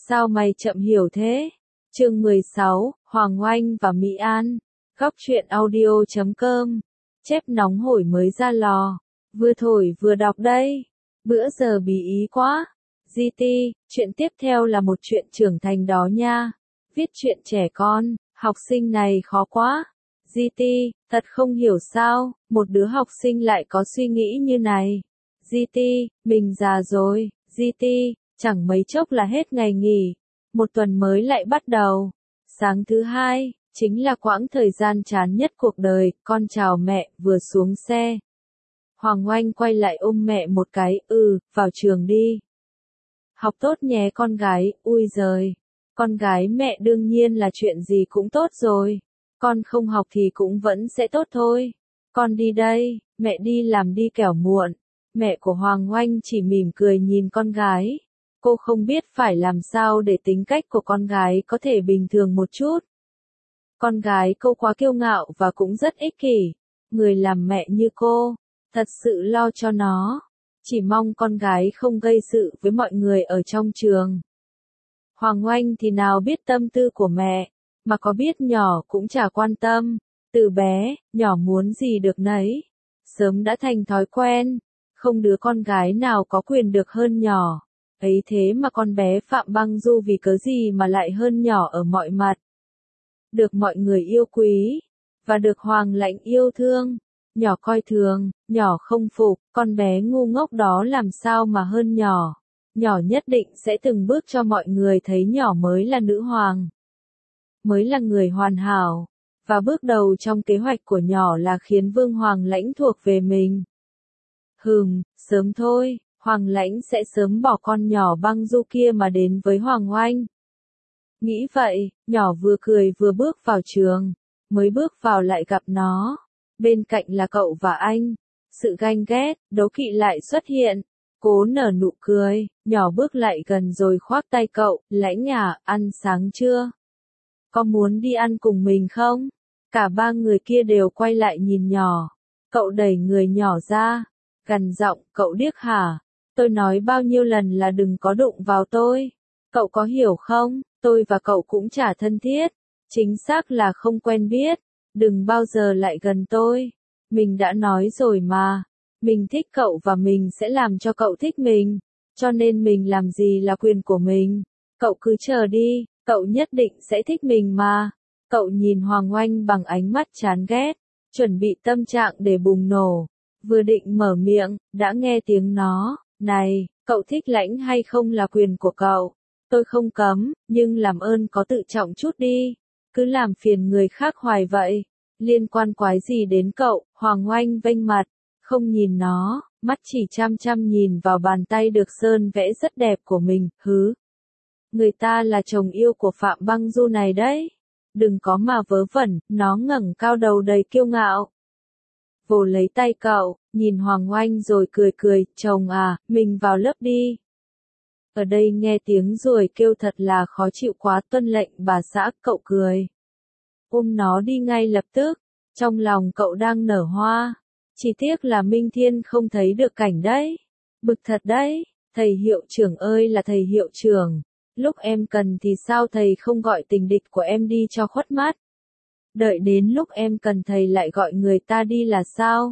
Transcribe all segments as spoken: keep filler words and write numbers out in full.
Sao mày chậm hiểu thế? Chương mười sáu, Hoàng Oanh và Mỹ An. Góc truyện audio chấm com. Chép nóng hổi mới ra lò. Vừa thổi vừa đọc đây. Bữa giờ bí ý quá. giê tê, chuyện tiếp theo là một chuyện trưởng thành đó nha. Viết chuyện trẻ con, học sinh này khó quá. giê tê, thật không hiểu sao, một đứa học sinh lại có suy nghĩ như này. giê tê, mình già rồi, giê tê, chẳng mấy chốc là hết ngày nghỉ. Một tuần mới lại bắt đầu. Sáng thứ hai, chính là quãng thời gian chán nhất cuộc đời, con chào mẹ, vừa xuống xe. Hoàng Oanh quay lại ôm mẹ một cái, ừ, vào trường đi. Học tốt nhé con gái, ui giời. Con gái mẹ đương nhiên là chuyện gì cũng tốt rồi. Con không học thì cũng vẫn sẽ tốt thôi. Con đi đây, mẹ đi làm đi kẻo muộn. Mẹ của Hoàng Oanh chỉ mỉm cười nhìn con gái. Cô không biết phải làm sao để tính cách của con gái có thể bình thường một chút. Con gái cô quá kiêu ngạo và cũng rất ích kỷ. Người làm mẹ như cô, thật sự lo cho nó. Chỉ mong con gái không gây sự với mọi người ở trong trường. Hoàng Oanh thì nào biết tâm tư của mẹ, mà có biết nhỏ cũng chả quan tâm. Từ bé, nhỏ muốn gì được nấy. Sớm đã thành thói quen. Không đứa con gái nào có quyền được hơn nhỏ. Ấy thế mà con bé Phạm Băng Du vì cớ gì mà lại hơn nhỏ ở mọi mặt. Được mọi người yêu quý, và được Hoàng Lãnh yêu thương. Nhỏ coi thường, nhỏ không phục, con bé ngu ngốc đó làm sao mà hơn nhỏ. Nhỏ nhất định sẽ từng bước cho mọi người thấy nhỏ mới là nữ hoàng. Mới là người hoàn hảo. Và bước đầu trong kế hoạch của nhỏ là khiến Vương Hoàng Lãnh thuộc về mình. Hừm, sớm thôi. Hoàng Lãnh sẽ sớm bỏ con nhỏ Băng Du kia mà đến với Hoàng Oanh. Nghĩ vậy, nhỏ vừa cười vừa bước vào trường. Mới bước vào lại gặp nó. Bên cạnh là cậu và anh. Sự ganh ghét, đố kỵ lại xuất hiện. Cố nở nụ cười, nhỏ bước lại gần rồi khoác tay cậu. Lãnh à, ăn sáng chưa? Có muốn đi ăn cùng mình không? Cả ba người kia đều quay lại nhìn nhỏ. Cậu đẩy người nhỏ ra. Gằn giọng, cậu điếc hả? Tôi nói bao nhiêu lần là đừng có đụng vào tôi. Cậu có hiểu không? Tôi và cậu cũng chả thân thiết. Chính xác là không quen biết. Đừng bao giờ lại gần tôi. Mình đã nói rồi mà. Mình thích cậu và mình sẽ làm cho cậu thích mình. Cho nên mình làm gì là quyền của mình. Cậu cứ chờ đi, cậu nhất định sẽ thích mình mà. Cậu nhìn Hoàng Oanh bằng ánh mắt chán ghét. Chuẩn bị tâm trạng để bùng nổ. Vừa định mở miệng, đã nghe tiếng nó. Này, cậu thích Lãnh hay không là quyền của cậu. Tôi không cấm, nhưng làm ơn có tự trọng chút đi. Cứ làm phiền người khác hoài vậy. Liên quan quái gì đến cậu? Hoàng Oanh vênh mặt. Không nhìn nó, mắt chỉ chăm chăm nhìn vào bàn tay được sơn vẽ rất đẹp của mình. Hứ. Người ta là chồng yêu của Phạm Băng Du này đấy. Đừng có mà vớ vẩn, nó ngẩng cao đầu đầy kiêu ngạo. Vồ lấy tay cậu, nhìn Hoàng Oanh rồi cười cười, chồng à, mình vào lớp đi. Ở đây nghe tiếng ruồi kêu thật là khó chịu quá, tuân lệnh bà xã, cậu cười. Ôm nó đi ngay lập tức, trong lòng cậu đang nở hoa. Chỉ tiếc là Minh Thiên không thấy được cảnh đấy. Bực thật đấy, thầy hiệu trưởng ơi là thầy hiệu trưởng. Lúc em cần thì sao thầy không gọi tình địch của em đi cho khuất mắt. Đợi đến lúc em cần thầy lại gọi người ta đi là sao?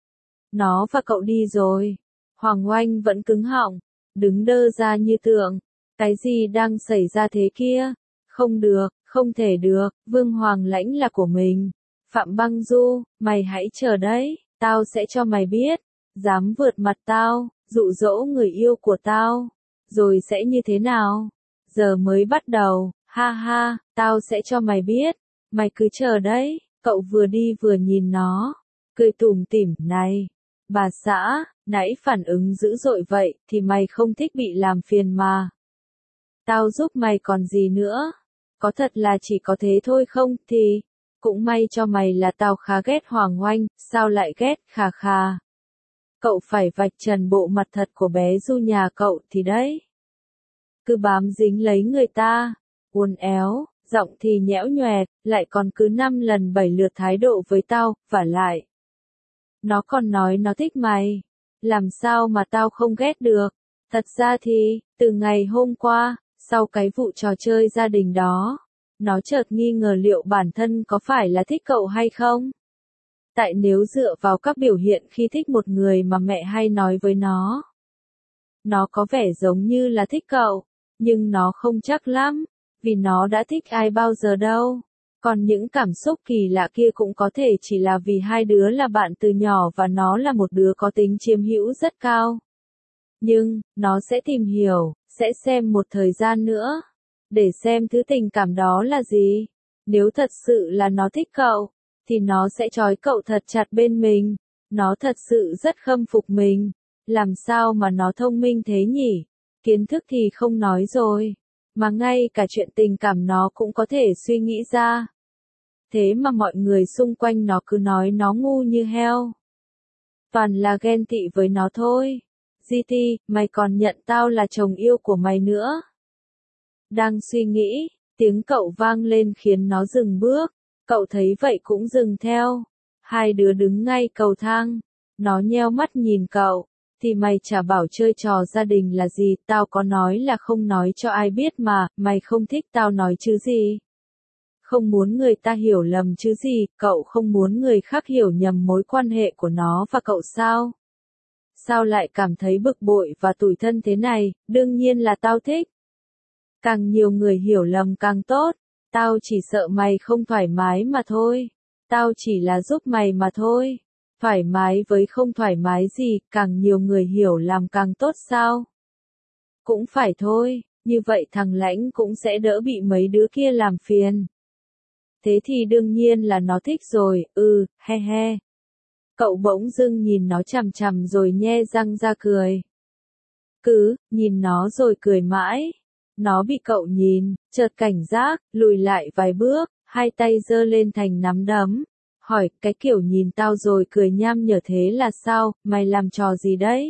Nó và cậu đi rồi. Hoàng Oanh vẫn cứng họng, đứng đơ ra như tượng. Cái gì đang xảy ra thế kia? Không được, không thể được, Vương Hoàng Lãnh là của mình. Phạm Băng Du, mày hãy chờ đấy, tao sẽ cho mày biết. Dám vượt mặt tao, dụ dỗ người yêu của tao. Rồi sẽ như thế nào? Giờ mới bắt đầu, ha ha, tao sẽ cho mày biết. Mày cứ chờ đấy, cậu vừa đi vừa nhìn nó. Cười tủm tỉm, này. Bà xã, nãy phản ứng dữ dội vậy, thì mày không thích bị làm phiền mà. Tao giúp mày còn gì nữa. Có thật là chỉ có thế thôi không, thì. Cũng may cho mày là tao khá ghét Hoàng Oanh, sao lại ghét, khà khà. Cậu phải vạch trần bộ mặt thật của bé Du nhà cậu thì đấy. Cứ bám dính lấy người ta, uốn éo. Giọng thì nhẽo nhoẹt, lại còn cứ năm lần bảy lượt thái độ với tao, vả lại. Nó còn nói nó thích mày. Làm sao mà tao không ghét được. Thật ra thì, từ ngày hôm qua, Sau cái vụ trò chơi gia đình đó, nó chợt nghi ngờ liệu bản thân có phải là thích cậu hay không. Tại nếu dựa vào các biểu hiện khi thích một người mà mẹ hay nói với nó, nó có vẻ giống như là thích cậu, nhưng nó không chắc lắm, vì nó đã thích ai bao giờ đâu. Còn những cảm xúc kỳ lạ kia cũng có thể chỉ là vì hai đứa là bạn từ nhỏ và nó là một đứa có tính chiếm hữu rất cao. Nhưng, nó sẽ tìm hiểu, sẽ xem một thời gian nữa, để xem thứ tình cảm đó là gì. Nếu thật sự là nó thích cậu, thì nó sẽ trói cậu thật chặt bên mình. Nó thật sự rất khâm phục mình. Làm sao mà nó thông minh thế nhỉ? Kiến thức thì không nói rồi, mà ngay cả chuyện tình cảm nó cũng có thể suy nghĩ ra. Thế mà mọi người xung quanh nó cứ nói nó ngu như heo. Toàn là ghen tị với nó thôi. giê tê, mày còn nhận tao là chồng yêu của mày nữa. Đang suy nghĩ, tiếng cậu vang lên khiến nó dừng bước. Cậu thấy vậy cũng dừng theo. Hai đứa đứng ngay cầu thang. Nó nheo mắt nhìn cậu. Thì mày chả bảo chơi trò gia đình là gì, tao có nói là không nói cho ai biết mà, mày không thích tao nói chứ gì. Không muốn người ta hiểu lầm chứ gì, cậu không muốn người khác hiểu nhầm mối quan hệ của nó và cậu sao? Sao lại cảm thấy bực bội và tủi thân thế này, đương nhiên là tao thích. Càng nhiều người hiểu lầm càng tốt, tao chỉ sợ mày không thoải mái mà thôi. Tao chỉ là giúp mày mà thôi. Thoải mái với không thoải mái gì, càng nhiều người hiểu làm càng tốt sao? Cũng phải thôi, như vậy thằng Lãnh cũng sẽ đỡ bị mấy đứa kia làm phiền. Thế thì đương nhiên là nó thích rồi, ừ, he he. Cậu bỗng dưng nhìn nó chằm chằm rồi nhe răng ra cười. Cứ, nhìn nó rồi cười mãi. Nó bị cậu nhìn, chợt cảnh giác, lùi lại vài bước, hai tay giơ lên thành nắm đấm. Hỏi, cái kiểu nhìn tao rồi cười nham nhở thế là sao, mày làm trò gì đấy?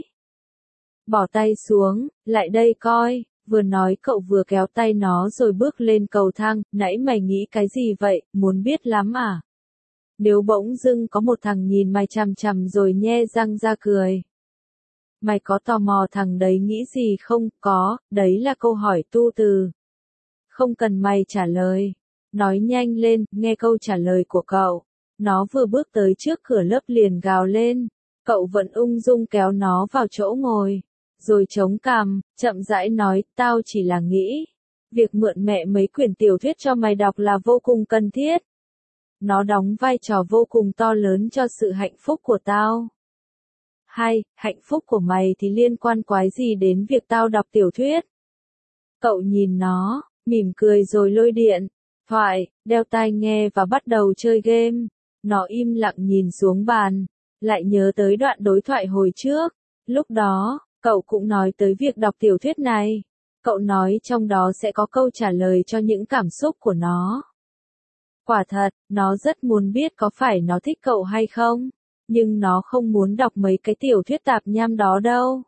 Bỏ tay xuống, lại đây coi, vừa nói cậu vừa kéo tay nó rồi bước lên cầu thang, nãy mày nghĩ cái gì vậy, muốn biết lắm à? Nếu bỗng dưng có một thằng nhìn mày chằm chằm rồi nhe răng ra cười. Mày có tò mò thằng đấy nghĩ gì không? Có, đấy là câu hỏi tu từ. Không cần mày trả lời. Nói nhanh lên, nghe câu trả lời của cậu. Nó vừa bước tới trước cửa lớp liền gào lên. Cậu vẫn ung dung kéo nó vào chỗ ngồi. Rồi chống cằm, chậm rãi nói, tao chỉ là nghĩ. Việc mượn mẹ mấy quyển tiểu thuyết cho mày đọc là vô cùng cần thiết. Nó đóng vai trò vô cùng to lớn cho sự hạnh phúc của tao. Hay, hạnh phúc của mày thì liên quan quái gì đến việc tao đọc tiểu thuyết? Cậu nhìn nó, mỉm cười rồi lôi điện thoại, đeo tai nghe và bắt đầu chơi game. Nó im lặng nhìn xuống bàn, lại nhớ tới đoạn đối thoại hồi trước. Lúc đó, cậu cũng nói tới việc đọc tiểu thuyết này. Cậu nói trong đó sẽ có câu trả lời cho những cảm xúc của nó. Quả thật, nó rất muốn biết có phải nó thích cậu hay không. Nhưng nó không muốn đọc mấy cái tiểu thuyết tạp nham đó đâu.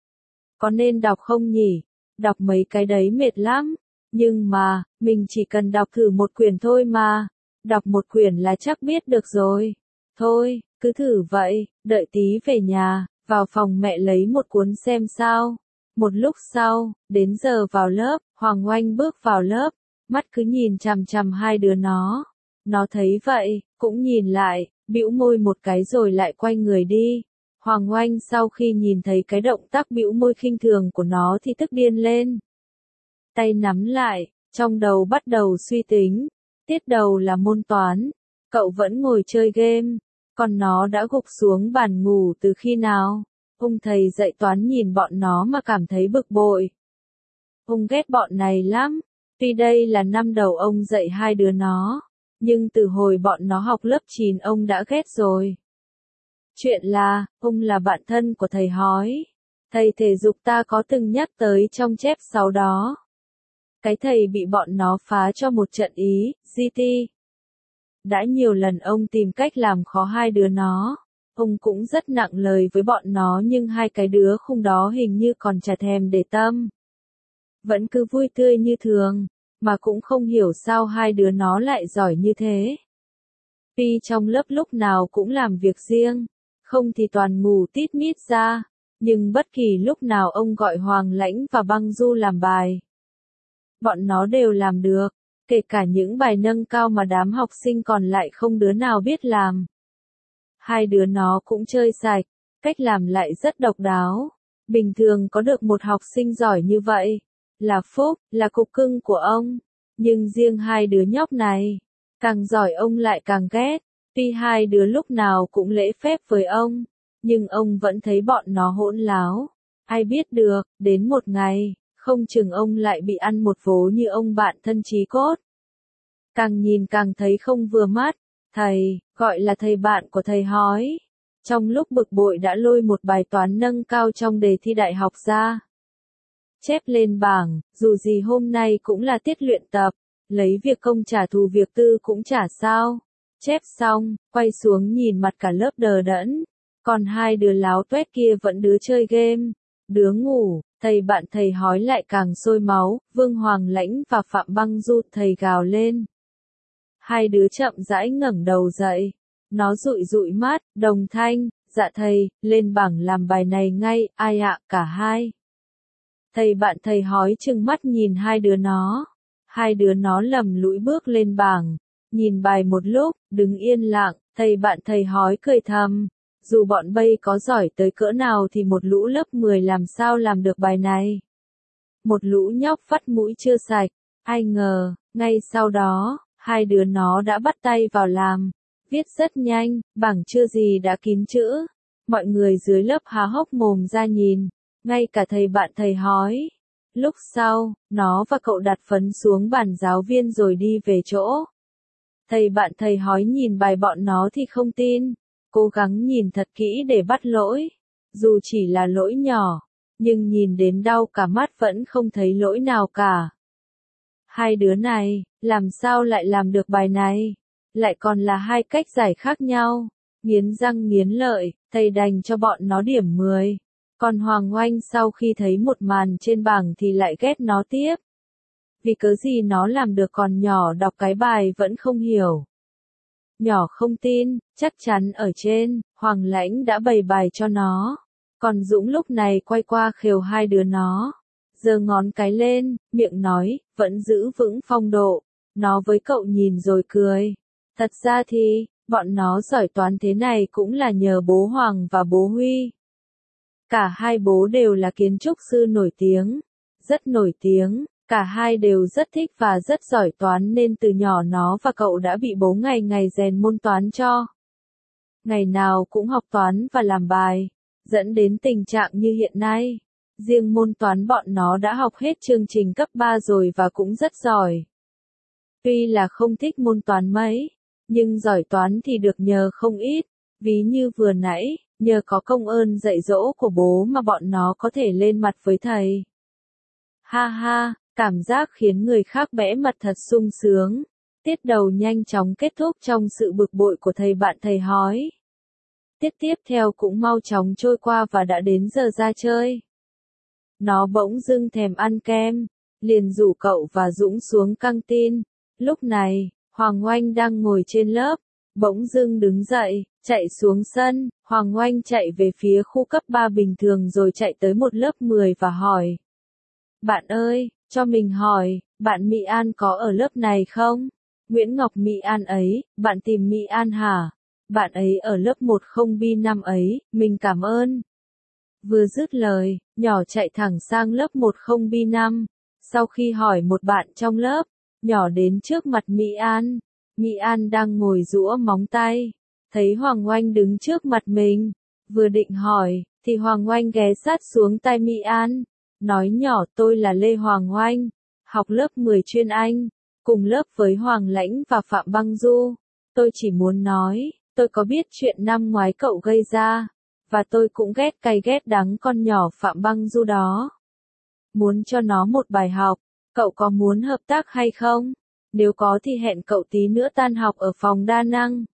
Có nên đọc không nhỉ? Đọc mấy cái đấy mệt lắm. Nhưng mà, mình chỉ cần đọc thử một quyển thôi mà. Đọc một quyển là chắc biết được rồi. Thôi, cứ thử vậy, đợi tí về nhà, vào phòng mẹ lấy một cuốn xem sao. Một lúc sau, đến giờ vào lớp, Hoàng Oanh bước vào lớp, mắt cứ nhìn chằm chằm hai đứa nó. Nó thấy vậy, cũng nhìn lại, bĩu môi một cái rồi lại quay người đi. Hoàng Oanh sau khi nhìn thấy cái động tác bĩu môi khinh thường của nó thì tức điên lên. Tay nắm lại, trong đầu bắt đầu suy tính. Tiết đầu là môn toán. Cậu vẫn ngồi chơi game. Còn nó đã gục xuống bàn ngủ từ khi nào? Ông thầy dạy toán nhìn bọn nó mà cảm thấy bực bội. Ông ghét bọn này lắm. Tuy đây là năm đầu ông dạy hai đứa nó. Nhưng từ hồi bọn nó học lớp chín ông đã ghét rồi. Chuyện là, ông là bạn thân của thầy hói. Thầy thể dục ta có từng nhắc tới trong chép sáu đó. Cái thầy bị bọn nó phá cho một trận ý, giê tê. Đã nhiều lần ông tìm cách làm khó hai đứa nó. Ông cũng rất nặng lời với bọn nó nhưng hai cái đứa khùng đó hình như còn chả thèm để tâm. Vẫn cứ vui tươi như thường, mà cũng không hiểu sao hai đứa nó lại giỏi như thế. Tuy trong lớp lúc nào cũng làm việc riêng, không thì toàn ngủ tít mít ra, nhưng bất kỳ lúc nào ông gọi Hoàng Lãnh và Băng Du làm bài. bọn nó đều làm được, kể cả những bài nâng cao mà đám học sinh còn lại không đứa nào biết làm. Hai đứa nó cũng chơi sạch, cách làm lại rất độc đáo. Bình thường có được một học sinh giỏi như vậy, là phúc, là cục cưng của ông. Nhưng riêng hai đứa nhóc này, càng giỏi ông lại càng ghét. Tuy hai đứa lúc nào cũng lễ phép với ông, nhưng ông vẫn thấy bọn nó hỗn láo. Ai biết được, đến một ngày, không chừng ông lại bị ăn một vố như ông bạn thân chí cốt. Càng nhìn càng thấy không vừa mắt, thầy, gọi là thầy bạn của thầy hói. Trong lúc bực bội đã lôi một bài toán nâng cao trong đề thi đại học ra. Chép lên bảng, dù gì hôm nay cũng là tiết luyện tập, lấy việc công trả thù việc tư cũng chả sao. Chép xong, quay xuống nhìn mặt cả lớp đờ đẫn, còn hai đứa láo tuét kia vẫn đứa chơi game, đứa ngủ, thầy bạn thầy hói lại càng sôi máu, Vương Hoàng Lãnh và Phạm Băng Du thầy gào lên. Hai đứa chậm rãi ngẩng đầu dậy, nó dụi dụi mắt, đồng thanh, dạ thầy, lên bảng làm bài này ngay, ai ạ, cả hai. Thầy bạn thầy hói trừng mắt nhìn hai đứa nó, hai đứa nó lầm lũi bước lên bảng. Nhìn bài một lúc, đứng yên lặng, thầy bạn thầy hói cười thầm. Dù bọn bay có giỏi tới cỡ nào thì một lũ lớp mười làm sao làm được bài này. Một lũ nhóc vắt mũi chưa sạch, ai ngờ, ngay sau đó, hai đứa nó đã bắt tay vào làm. Viết rất nhanh, bảng chưa gì đã kín chữ. Mọi người dưới lớp há hốc mồm ra nhìn, ngay cả thầy bạn thầy hói. Lúc sau, nó và cậu đặt phấn xuống bàn giáo viên rồi đi về chỗ. Thầy bạn thầy hói nhìn bài bọn nó thì không tin, cố gắng nhìn thật kỹ để bắt lỗi. Dù chỉ là lỗi nhỏ, nhưng nhìn đến đau cả mắt vẫn không thấy lỗi nào cả. Hai đứa này, làm sao lại làm được bài này? Lại còn là hai cách giải khác nhau. Nghiến răng nghiến lợi, thầy đành cho bọn nó điểm mười. Còn Hoàng Oanh sau khi thấy một màn trên bảng thì lại ghét nó tiếp. Vì cớ gì nó làm được còn nhỏ đọc cái bài vẫn không hiểu. Nhỏ không tin, chắc chắn ở trên, Hoàng Lãnh đã bày bài cho nó. Còn Dũng lúc này quay qua khều hai đứa nó. Giơ ngón cái lên, miệng nói, vẫn giữ vững phong độ. Nó với cậu nhìn rồi cười. Thật ra thì, bọn nó giỏi toán thế này cũng là nhờ bố Hoàng và bố Huy. Cả hai bố đều là kiến trúc sư nổi tiếng. Rất nổi tiếng. Cả hai đều rất thích và rất giỏi toán nên từ nhỏ nó và cậu đã bị bố ngày ngày rèn môn toán cho. Ngày nào cũng học toán và làm bài, dẫn đến tình trạng như hiện nay. Riêng môn toán bọn nó đã học hết chương trình cấp ba rồi và cũng rất giỏi. Tuy là không thích môn toán mấy, nhưng giỏi toán thì được nhờ không ít, ví như vừa nãy, nhờ có công ơn dạy dỗ của bố mà bọn nó có thể lên mặt với thầy. Ha ha. Cảm giác khiến người khác bẽ mặt thật sung sướng. Tiết đầu nhanh chóng kết thúc trong sự bực bội của thầy bạn thầy hói. Tiết tiếp theo cũng mau chóng trôi qua và đã đến giờ ra chơi. Nó bỗng dưng thèm ăn kem, liền rủ cậu và Dũng xuống căng tin. Lúc này, Hoàng Oanh đang ngồi trên lớp, bỗng dưng đứng dậy, chạy xuống sân. Hoàng Oanh chạy về phía khu cấp ba bình thường rồi chạy tới một lớp mười và hỏi. Bạn ơi, cho mình hỏi, bạn Mỹ An có ở lớp này không? Nguyễn Ngọc Mỹ An ấy, bạn tìm Mỹ An hả? Bạn ấy ở lớp một không B năm ấy, mình cảm ơn. Vừa dứt lời, nhỏ chạy thẳng sang lớp một không B năm. Sau khi hỏi một bạn trong lớp, nhỏ đến trước mặt Mỹ An. Mỹ An đang ngồi giũa móng tay. Thấy Hoàng Oanh đứng trước mặt mình. Vừa định hỏi, thì Hoàng Oanh ghé sát xuống tai Mỹ An. Nói nhỏ tôi là Lê Hoàng Oanh, học lớp mười chuyên Anh, cùng lớp với Hoàng Lãnh và Phạm Băng Du. Tôi chỉ muốn nói, tôi có biết chuyện năm ngoái cậu gây ra, và tôi cũng ghét cay ghét đắng con nhỏ Phạm Băng Du đó. Muốn cho nó một bài học, cậu có muốn hợp tác hay không? Nếu có thì hẹn cậu tí nữa tan học ở phòng đa năng.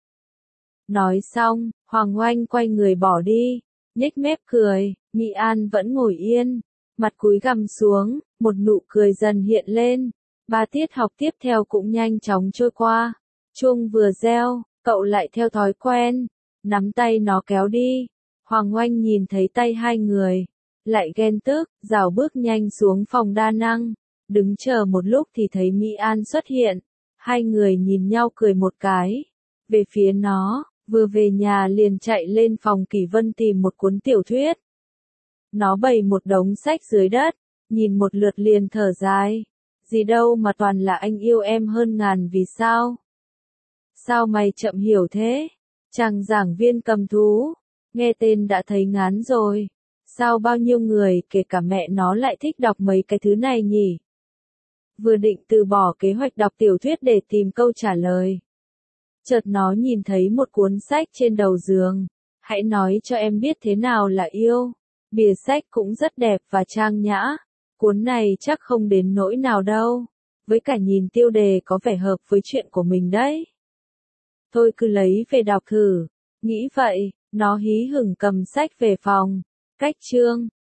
Nói xong, Hoàng Oanh quay người bỏ đi, nhếch mép cười, Mỹ An vẫn ngồi yên. Mặt cúi gằm xuống, một nụ cười dần hiện lên. Ba tiết học tiếp theo cũng nhanh chóng trôi qua. Chuông vừa reo, cậu lại theo thói quen, nắm tay nó kéo đi. Hoàng Oanh nhìn thấy tay hai người, lại ghen tức, rảo bước nhanh xuống phòng đa năng. Đứng chờ một lúc thì thấy Mỹ An xuất hiện. Hai người nhìn nhau cười một cái. Về phía nó, vừa về nhà liền chạy lên phòng Kỷ Vân tìm một cuốn tiểu thuyết. Nó bày một đống sách dưới đất, nhìn một lượt liền thở dài. Gì đâu mà toàn là anh yêu em hơn ngàn vì sao? Sao mày chậm hiểu thế? Chàng giảng viên cầm thú, nghe tên đã thấy ngán rồi. Sao bao nhiêu người kể cả mẹ nó lại thích đọc mấy cái thứ này nhỉ? Vừa định từ bỏ kế hoạch đọc tiểu thuyết để tìm câu trả lời. Chợt nó nhìn thấy một cuốn sách trên đầu giường. Hãy nói cho em biết thế nào là yêu. Bìa sách cũng rất đẹp và trang nhã. Cuốn này chắc không đến nỗi nào đâu. Với cả nhìn tiêu đề có vẻ hợp với chuyện của mình đấy. Thôi cứ lấy về đọc thử. Nghĩ vậy, nó hí hửng cầm sách về phòng. Cách chương